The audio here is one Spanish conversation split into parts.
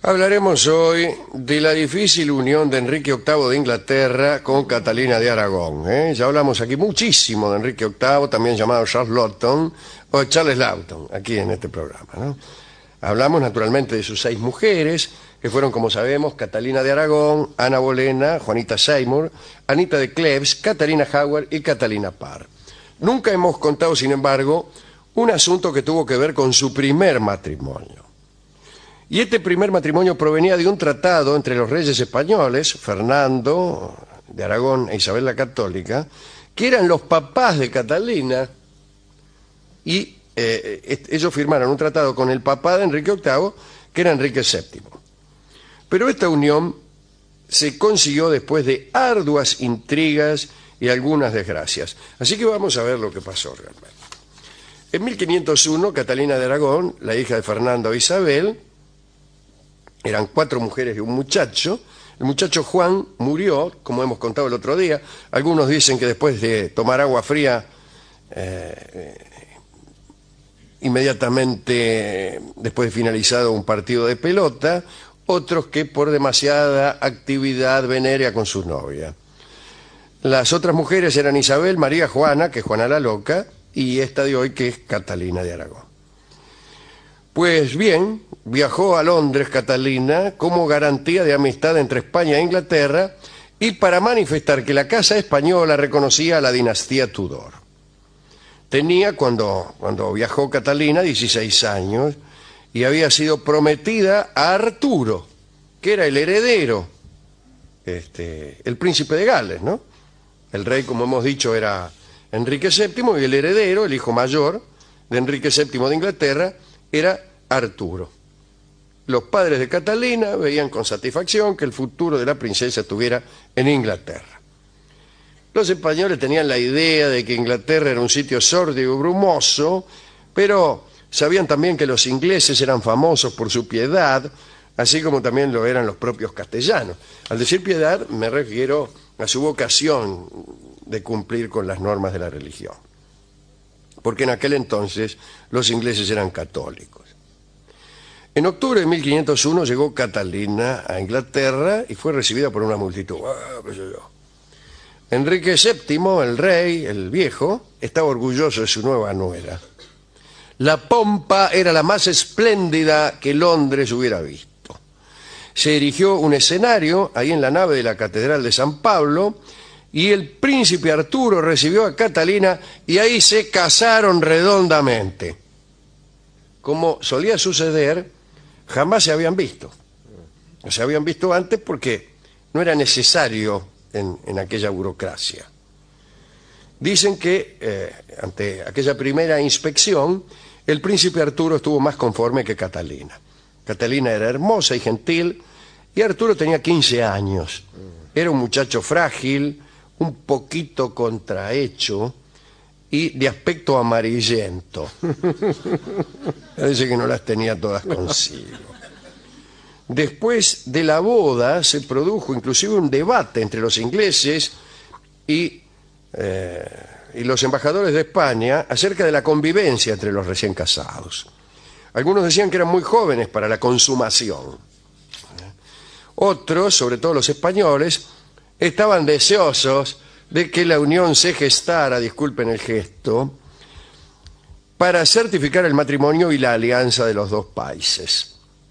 Hablaremos hoy de la difícil unión de Enrique VIII de Inglaterra con Catalina de Aragón. Ya hablamos aquí muchísimo de Enrique VIII, también llamado Charles Lawton o Charles Lawton, aquí en este programa, ¿no? Hablamos naturalmente de sus 6 mujeres, que fueron, como sabemos, Catalina de Aragón, Ana Bolena, Juanita Seymour, Anita de Cleves, Catalina Howard y Catalina Parr. Nunca hemos contado, sin embargo, un asunto que tuvo que ver con su primer matrimonio. Y este primer matrimonio provenía de un tratado entre los reyes españoles, Fernando de Aragón e Isabel la Católica, que eran los papás de Catalina, y ellos firmaron un tratado con el papá de Enrique VIII, que era Enrique VII. Pero esta unión se consiguió después de arduas intrigas y algunas desgracias. Así que vamos a ver lo que pasó realmente. En 1501, Catalina de Aragón, la hija de Fernando e Isabel, eran 4 mujeres y un muchacho. El muchacho Juan murió, como hemos contado el otro día. Algunos dicen que después de tomar agua fría, inmediatamente después de finalizado un partido de pelota, otros que por demasiada actividad venérea con su novia. Las otras mujeres eran Isabel, María, Juana, que es Juana la Loca, y esta de hoy, que es Catalina de Aragón. Pues bien, viajó a Londres Catalina como garantía de amistad entre España e Inglaterra y para manifestar que la Casa Española reconocía a la dinastía Tudor. Tenía, cuando viajó Catalina, 16 años y había sido prometida a Arturo, que era el heredero, el príncipe de Gales, ¿no? El rey, como hemos dicho, era Enrique VII y el heredero, el hijo mayor de Enrique VII de Inglaterra, era Arturo. Los padres de Catalina veían con satisfacción que el futuro de la princesa estuviera en Inglaterra. Los españoles tenían la idea de que Inglaterra era un sitio sórdido y brumoso, pero sabían también que los ingleses eran famosos por su piedad, así como también lo eran los propios castellanos. Al decir piedad me refiero a su vocación de cumplir con las normas de la religión, porque en aquel entonces los ingleses eran católicos. En octubre de 1501 llegó Catalina a Inglaterra y fue recibida por una multitud. ¿Qué sé yo? Enrique VII, el rey, el viejo, estaba orgulloso de su nueva nuera. La pompa era la más espléndida que Londres hubiera visto. Se erigió un escenario ahí en la nave de la Catedral de San Pablo y el príncipe Arturo recibió a Catalina y ahí se casaron redondamente. Como solía suceder, jamás se habían visto. No se habían visto antes porque no era necesario en aquella burocracia. Dicen que ante aquella primera inspección, el príncipe Arturo estuvo más conforme que Catalina. Catalina era hermosa y gentil, y Arturo tenía 15 años. Era un muchacho frágil, un poquito contrahecho y de aspecto amarillento. Parece que no las tenía todas consigo. Después de la boda se produjo inclusive un debate entre los ingleses y los embajadores de España acerca de la convivencia entre los recién casados. Algunos decían que eran muy jóvenes para la consumación. Otros, sobre todo los españoles, estaban deseosos de que la unión se gestara, disculpen el gesto, para certificar el matrimonio y la alianza de los dos países.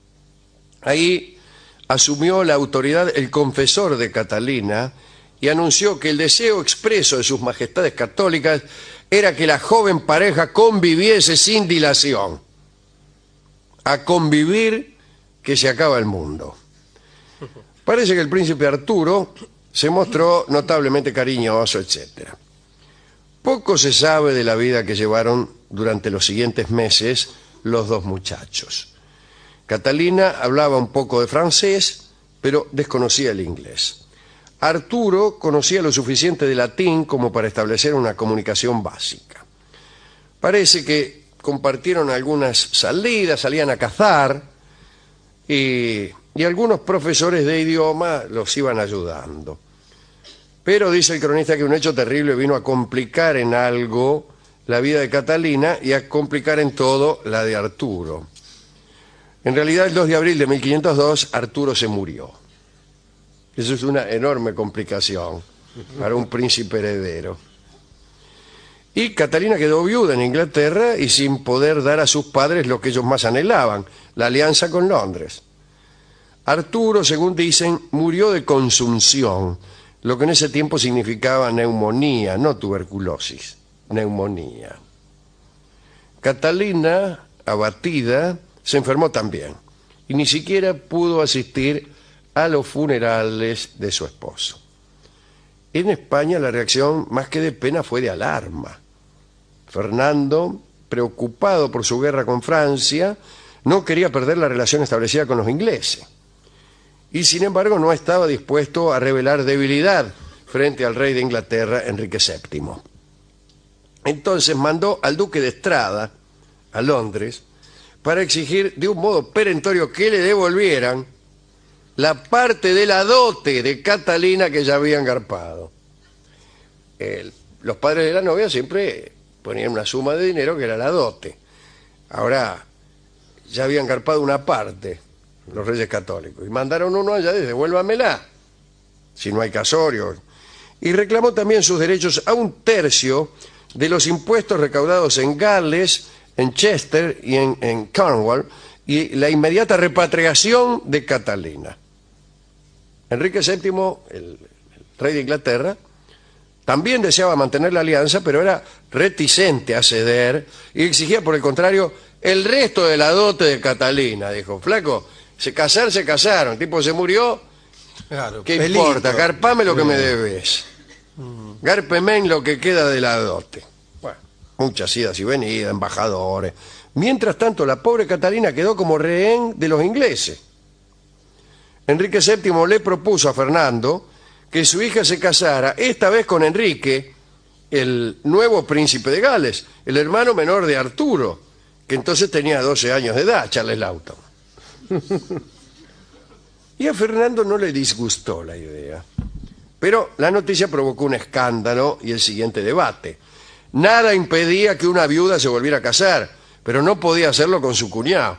Ahí asumió la autoridad el confesor de Catalina y anunció que el deseo expreso de sus majestades católicas era que la joven pareja conviviese sin dilación. A convivir que se acaba el mundo. Parece que el príncipe Arturo se mostró notablemente cariñoso, etc. Poco se sabe de la vida que llevaron durante los siguientes meses los dos muchachos. Catalina hablaba un poco de francés, pero desconocía el inglés. Arturo conocía lo suficiente de latín como para establecer una comunicación básica. Parece que compartieron algunas salidas, salían a cazar, y algunos profesores de idioma los iban ayudando. Pero dice el cronista que un hecho terrible vino a complicar en algo la vida de Catalina y a complicar en todo la de Arturo. En realidad, el 2 de abril de 1502, Arturo se murió. Eso es una enorme complicación para un príncipe heredero. Y Catalina quedó viuda en Inglaterra y sin poder dar a sus padres lo que ellos más anhelaban, la alianza con Londres. Arturo, según dicen, murió de consunción, lo que en ese tiempo significaba neumonía, no tuberculosis, neumonía. Catalina, abatida, se enfermó también y ni siquiera pudo asistir a los funerales de su esposo. En España la reacción más que de pena fue de alarma. Fernando, preocupado por su guerra con Francia, no quería perder la relación establecida con los ingleses. Y sin embargo no estaba dispuesto a revelar debilidad frente al rey de Inglaterra, Enrique VII. Entonces mandó al duque de Estrada a Londres para exigir de un modo perentorio que le devolvieran la parte de la dote de Catalina que ya habían garpado. Los padres de la novia siempre ponían una suma de dinero que era la dote. Ahora ya habían garpado una parte los reyes católicos y mandaron uno allá y devuélvamela si no hay casorio. Y reclamó también sus derechos a 1/3 de los impuestos recaudados en Gales, en Chester y en Cornwall, y la inmediata repatriación de Catalina. Enrique VII, el rey de Inglaterra, también deseaba mantener la alianza, pero era reticente a ceder y exigía, por el contrario, el resto de la dote de Catalina. Dijo, flaco, se casaron, el tipo se murió, Claro, ¿qué pelito. importa? Garpame lo que me debes. Gárpeme en lo que queda de la dote. Bueno, muchas idas y venidas, embajadores. Mientras tanto, la pobre Catalina quedó como rehén de los ingleses. Enrique VII le propuso a Fernando que su hija se casara, esta vez con Enrique, el nuevo príncipe de Gales, el hermano menor de Arturo, que entonces tenía 12 años de edad, Charles Lawton. Y a Fernando no le disgustó la idea. Pero la noticia provocó un escándalo y el siguiente debate. Nada impedía que una viuda se volviera a casar, pero no podía hacerlo con su cuñado.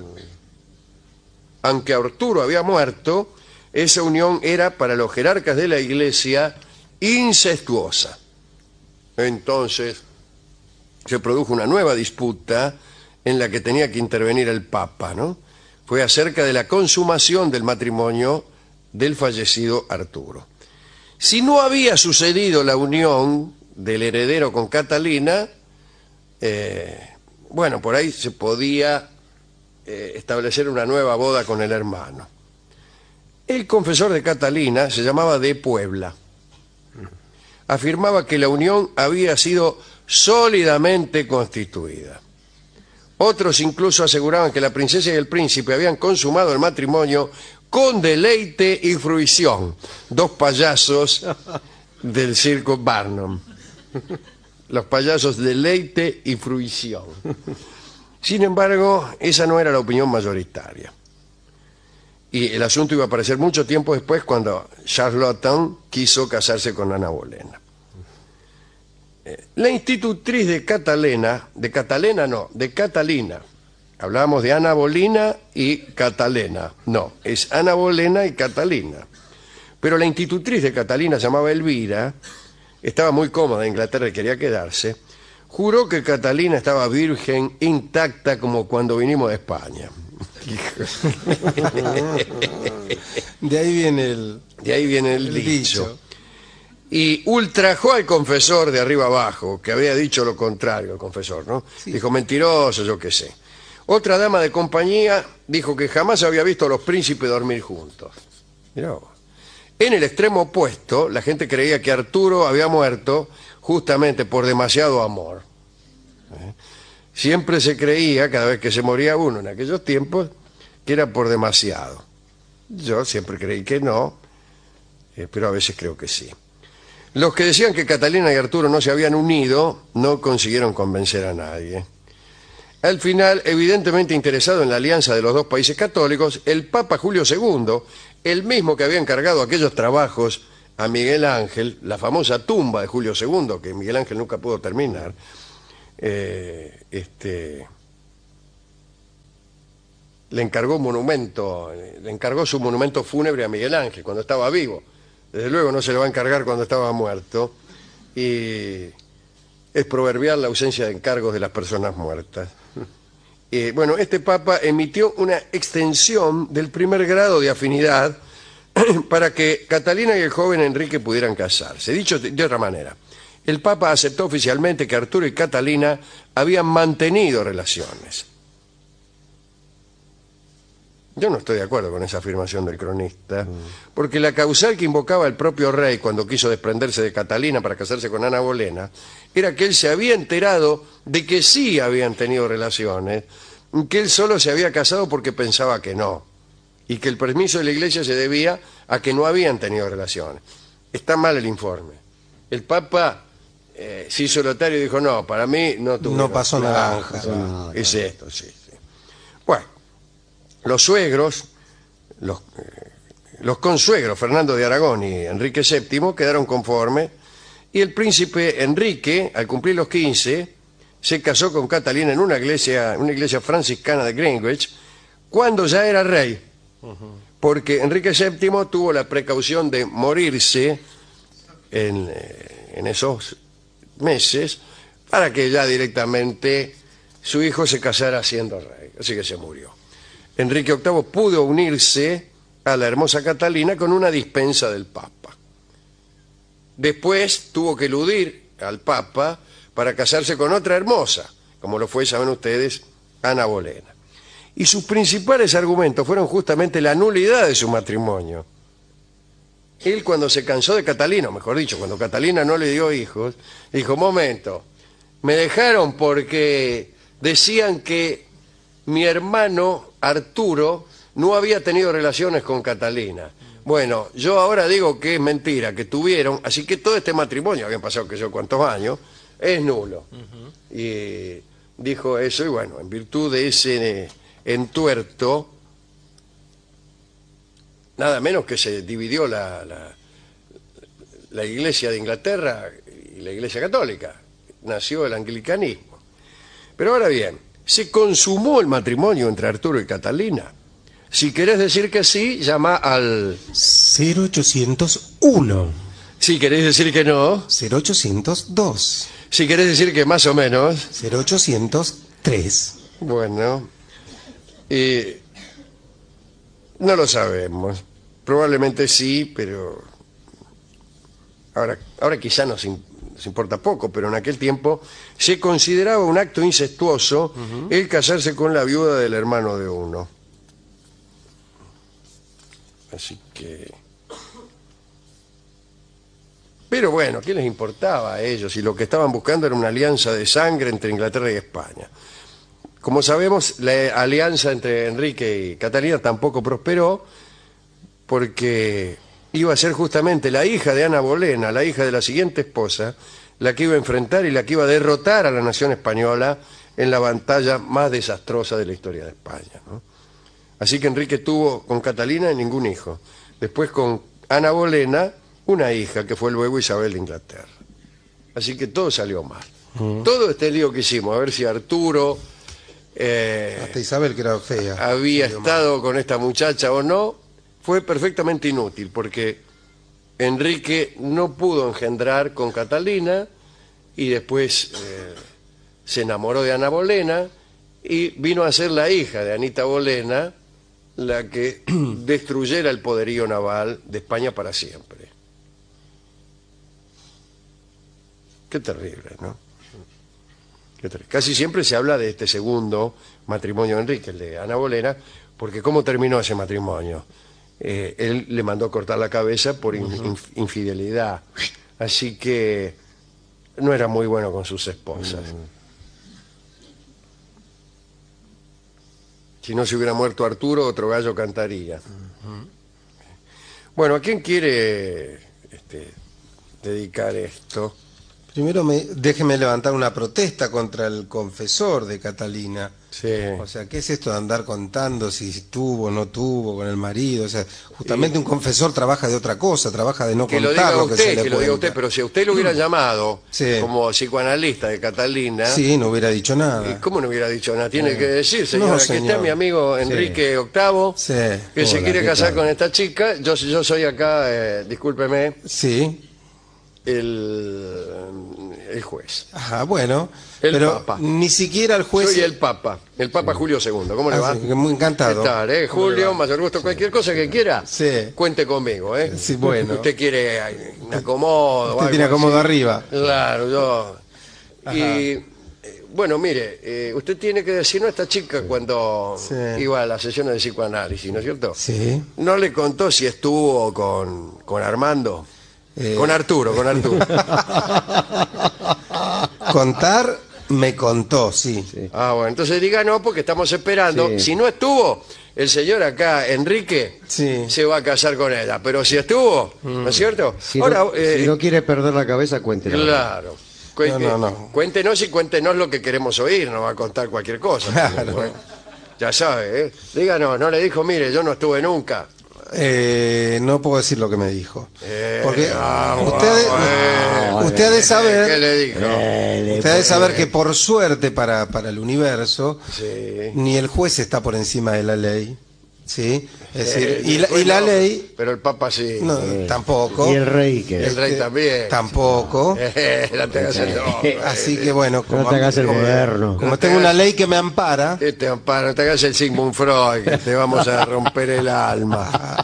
Aunque Arturo había muerto, esa unión era para los jerarcas de la Iglesia incestuosa. Entonces se produjo una nueva disputa en la que tenía que intervenir el Papa, ¿no? Fue acerca de la consumación del matrimonio del fallecido Arturo. Si no había sucedido la unión del heredero con Catalina, bueno, por ahí se podía establecer una nueva boda con el hermano. El confesor de Catalina se llamaba de Puebla. Afirmaba que la unión había sido sólidamente constituida. Otros incluso aseguraban que la princesa y el príncipe habían consumado el matrimonio con deleite y fruición. Dos payasos del circo Barnum. Los payasos deleite y fruición. Sin embargo, esa no era la opinión mayoritaria. Y el asunto iba a aparecer mucho tiempo después cuando Charlotte quiso casarse con Ana Bolena. La institutriz de Catalina, hablábamos de Ana Bolena y Catalina, no, es Ana Bolena y Catalina. Pero la institutriz de Catalina, se llamaba Elvira, estaba muy cómoda en Inglaterra y quería quedarse, juró que Catalina estaba virgen, intacta como cuando vinimos de España. De ahí viene el dicho. Y ultrajó al confesor de arriba abajo, que había dicho lo contrario, el confesor, ¿no? Sí. Dijo, mentiroso, yo qué sé. Otra dama de compañía dijo que jamás había visto a los príncipes dormir juntos. Mirá vos. En el extremo opuesto, la gente creía que Arturo había muerto justamente por demasiado amor. Siempre se creía, cada vez que se moría uno en aquellos tiempos, que era por demasiado. Yo siempre creí que no, pero a veces creo que sí. Los que decían que Catalina y Arturo no se habían unido no consiguieron convencer a nadie. Al final, evidentemente interesado en la alianza de los dos países católicos, el Papa Julio II, el mismo que había encargado aquellos trabajos a Miguel Ángel, la famosa tumba de Julio II, que Miguel Ángel nunca pudo terminar, le encargó su monumento fúnebre a Miguel Ángel cuando estaba vivo. Desde luego no se le va a encargar cuando estaba muerto. Y es proverbial la ausencia de encargos de las personas muertas. Bueno, este papa emitió una extensión del primer grado de afinidad para que Catalina y el joven Enrique pudieran casarse. Dicho de otra manera, el papa aceptó oficialmente que Arturo y Catalina habían mantenido relaciones. Yo no estoy de acuerdo con esa afirmación del cronista, porque la causal que invocaba el propio rey cuando quiso desprenderse de Catalina para casarse con Ana Bolena era que él se había enterado de que sí habían tenido relaciones, que él solo se había casado porque pensaba que no, y que el permiso de la iglesia se debía a que no habían tenido relaciones. Está mal el informe. El Papa se hizo notario y dijo, no, para mí no tuvo. No pasó nada. Es esto, sí. Bueno, los suegros, los consuegros Fernando de Aragón y Enrique VII quedaron conformes, y el príncipe Enrique, al cumplir los 15, se casó con Catalina en una iglesia franciscana de Greenwich, cuando ya era rey, porque Enrique VII tuvo la precaución de morirse en esos meses para que ya directamente su hijo se casara siendo rey, así que se murió. Enrique VIII pudo unirse a la hermosa Catalina con una dispensa del Papa. Después tuvo que eludir al Papa para casarse con otra hermosa, como lo fue, saben ustedes, Ana Bolena. Y sus principales argumentos fueron justamente la nulidad de su matrimonio. Él, cuando se cansó de Catalina, o mejor dicho, cuando Catalina no le dio hijos, dijo, momento, me dejaron porque decían que mi hermano Arturo no había tenido relaciones con Catalina. Bueno, yo ahora digo que es mentira, que tuvieron, así que todo este matrimonio, habían pasado que yo cuántos años, es nulo. Y dijo eso, y bueno, en virtud de ese entuerto, nada menos que se dividió la Iglesia de Inglaterra y la Iglesia Católica. Nació el anglicanismo. Pero ahora bien, se consumó el matrimonio entre Arturo y Catalina. Si querés decir que sí, llama al 0801. Si querés decir que no, 0802. Si querés decir que más o menos, 0803. Bueno, no lo sabemos. Probablemente sí, pero ahora quizá nos importa poco, pero en aquel tiempo se consideraba un acto incestuoso el casarse con la viuda del hermano de uno. Así que... Pero bueno, ¿qué les importaba a ellos? Y lo que estaban buscando era una alianza de sangre entre Inglaterra y España. Como sabemos, la alianza entre Enrique y Catalina tampoco prosperó, porque iba a ser justamente la hija de Ana Bolena, la hija de la siguiente esposa, la que iba a enfrentar y la que iba a derrotar a la nación española en la batalla más desastrosa de la historia de España, ¿no? Así que Enrique tuvo con Catalina ningún hijo. Después con Ana Bolena, una hija, que fue luego Isabel de Inglaterra. Así que todo salió mal. Todo este lío que hicimos, a ver si Arturo... hasta Isabel, que era fea. Había estado con esta muchacha o no, fue perfectamente inútil, porque Enrique no pudo engendrar con Catalina y después se enamoró de Ana Bolena y vino a ser la hija de Anita Bolena la que destruyera el poderío naval de España para siempre. Qué terrible, ¿no? Qué terrible. Casi siempre se habla de este segundo matrimonio de Enrique, el de Ana Bolena, porque ¿cómo terminó ese matrimonio? Él le mandó cortar la cabeza por infidelidad, así que no era muy bueno con sus esposas. Si no se hubiera muerto Arturo, otro gallo cantaría. Bueno, ¿a quién quiere dedicar esto? Primero déjeme levantar una protesta contra el confesor de Catalina. Sí. O sea, ¿qué es esto de andar contando si tuvo o no tuvo con el marido? O sea, justamente un confesor trabaja de otra cosa, trabaja de no Que lo contar diga lo que usted, se le que lo diga cuenta. usted, pero si a usted lo hubiera llamado Sí. como psicoanalista de Catalina, Sí, no hubiera dicho nada. ¿cómo no hubiera dicho nada? Tiene que decir, señora, No, que señor. está mi amigo Enrique VIII, Sí. que se Hola, quiere ¿qué casar tal? con esta chica. Yo soy acá, discúlpeme, Sí. el juez. Ajá, bueno. El pero Papa. ni siquiera el juez... Soy el Papa Julio II. ¿Cómo le va? sí, muy encantado. ¿Qué tal, Julio, mayor gusto, cualquier cosa que quiera, Sí. cuente conmigo, Sí, bueno. Usted quiere un acomodo. Usted algo tiene acomodo así. arriba. Claro, yo. Ajá. Y bueno, mire, usted tiene que decirnos a esta chica cuando Sí. iba a las sesiones de psicoanálisis, ¿no es cierto? Sí. ¿No le contó si estuvo con Armando? Con Arturo. Contar me contó, sí. Ah, bueno, entonces diga no porque estamos esperando. Sí. Si no estuvo, el señor acá, Enrique, Sí. se va a casar con ella. Pero si estuvo, ¿no es cierto? Si, Ahora, no, si no quiere perder la cabeza, cuéntelo. claro. No. Cuéntenos y cuéntenos lo que queremos oír, no va a contar cualquier cosa. Claro. Bueno, ya sabe, ¿eh? Díganos, no le dijo, mire, yo no estuve nunca. No puedo decir lo que me dijo. Porque bueno. usted ha de ¿Qué saber, le dijo? usted ha de saber que por suerte para el universo, Sí. ni el juez está por encima de la ley. ¿Sí? Es decir, y después la no, ley, Pero el Papa sí. no, tampoco. Y el rey, que El rey también. Tampoco. No te hagas el loco, Así que bueno, no te hagas el moderno. como tengo una ley que me ampara, Te amparo, no te hagas el Sigmund Freud, que te vamos a romper el alma.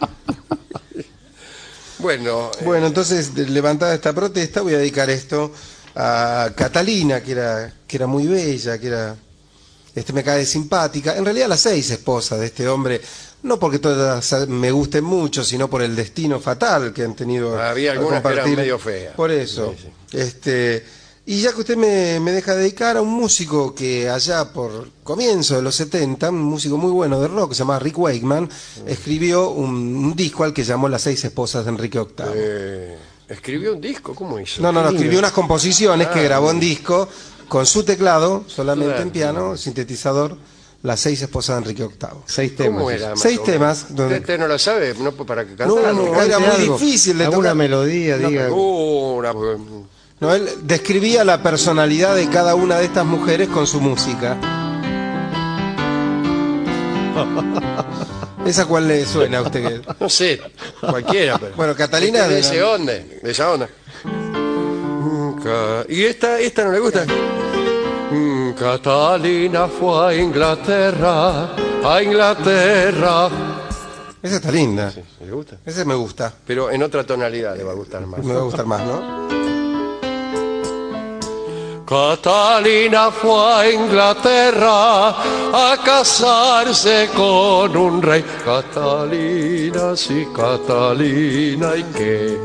Bueno, bueno, entonces levantada esta protesta voy a dedicar esto a Catalina, que era muy bella, me cae simpática. En realidad las 6 esposas de este hombre, no porque todas me gusten mucho, sino por el destino fatal que han tenido. Había al algunas que eran compartir. medio feas. Por eso. Sí. Y ya que usted me deja dedicar a un músico que allá por comienzo de los 70, un músico muy bueno de rock, que se llama Rick Wakeman, escribió un disco al que llamó Las 6 esposas de Enrique VIII. ¿escribió un disco? ¿Cómo hizo? No, escribió unas composiciones que grabó en disco con su teclado, solamente Claro. en piano, sintetizador, Las 6 esposas de Enrique VIII. 6 temas. ¿Cómo era? más 6 o menos? temas, donde- ¿Usted no lo sabe? ¿No para que No, cantara? era muy algo. difícil de Alguna tocar. melodía, diga. No, él describía la personalidad de cada una de estas mujeres con su música. ¿Esa cuál le suena a usted? No sé, cualquiera. Pero... Bueno, Catalina de de ese onda, de esa onda. ¿Y esta no le gusta? Catalina fue a Inglaterra, Esa está linda. ¿Le gusta? Esa me gusta. Pero en otra tonalidad le va a gustar más. Me va a gustar más, ¿no? Catalina fue a Inglaterra a casarse con un rey. Catalina, sí, Catalina, ¿y qué?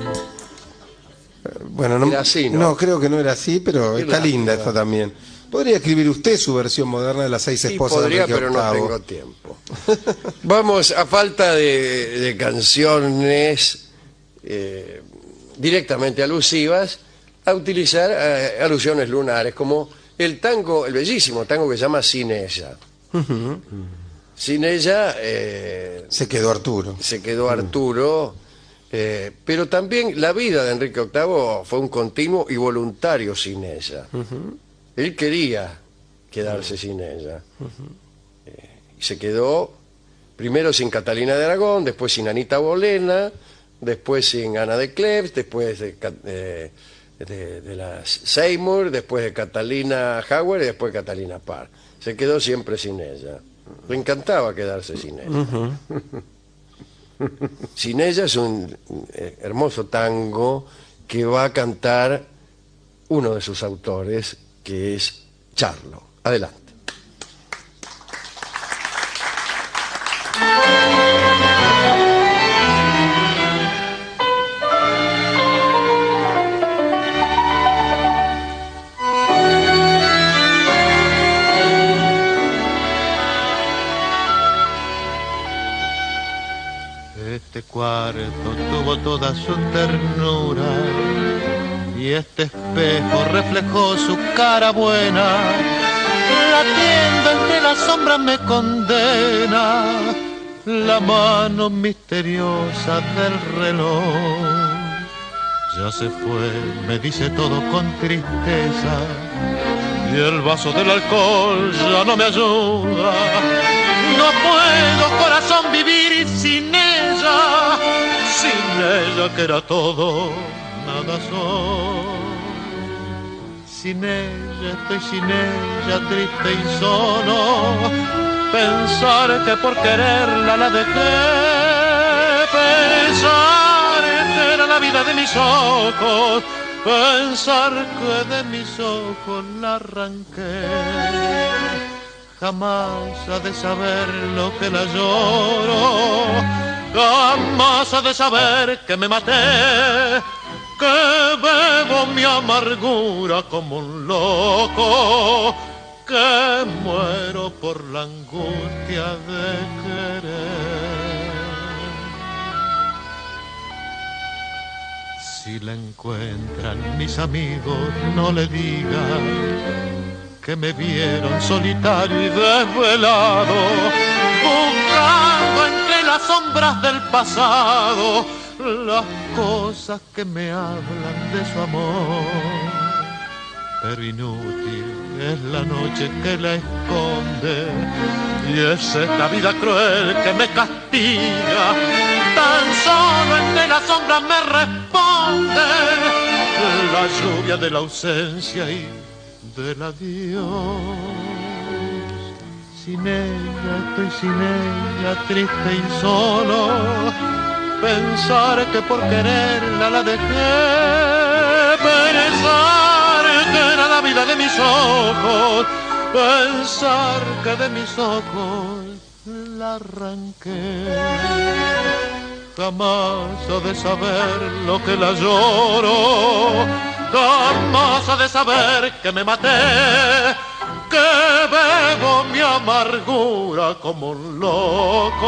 Bueno, no, Era así, ¿no? no, creo que no era así, pero está linda esta también. ¿Podría escribir usted su versión moderna de Las 6 Sí, esposas podría, de Enrique pero no VIII? tengo tiempo. Vamos, a falta de canciones directamente alusivas, a utilizar alusiones lunares, como el tango, el bellísimo tango que se llama Sin ella. Sin ella Se quedó Arturo. se quedó Arturo, pero también la vida de Enrique VIII fue un continuo y voluntario sin ella. Él quería quedarse sin ella. Y se quedó primero sin Catalina de Aragón, después sin Anita Bolena, después sin Ana de Cleves, después de las Seymour, después de Catalina Howard y después de Catalina Parr. Se quedó siempre sin ella. Le encantaba quedarse sin ella. Sin ella es un hermoso tango que va a cantar uno de sus autores, que es Charlo. Adelante. Este cuarto tuvo toda su ternura y y este espejo reflejó su cara buena, latiendo entre las sombras me condena la mano misteriosa del reloj. Ya se fue, me dice todo con tristeza, y el vaso del alcohol ya no me ayuda. No puedo, corazón, vivir sin ella que era todo, nada soy. Sin ella, estoy sin ella, triste y solo. Pensar que por quererla la dejé, pensar que era la vida de mis ojos, pensar que de mis ojos la arranqué. Jamás ha de saber lo que la lloro, jamás ha de saber que me maté, que bebo mi amargura como un loco, que muero por la angustia de querer. Si la encuentran mis amigos, no le digan que me vieron solitario y desvelado, buscando entre las sombras del pasado las cosas que me hablan de su amor. Pero inútil es la noche que la esconde, y es esta vida cruel que me castiga. Tan solo entre las sombras me responde la lluvia de la ausencia y del adiós. Sin ella, estoy sin ella, triste y solo. Pensar que por quererla la dejé, pensar que era la vida de mis ojos, pensar que de mis ojos la arranqué. Jamás ha de saber lo que la lloro, jamás ha de saber que me maté, que bebo mi amargura como un loco,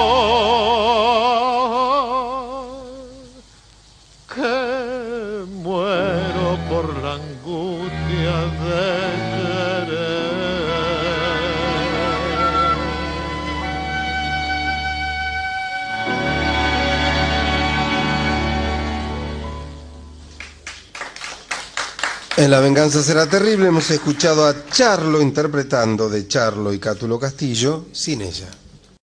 que muero por la angustia de querer. En La venganza será terrible hemos escuchado a Charlo interpretando de Charlo y Cátulo Castillo, Sin ella.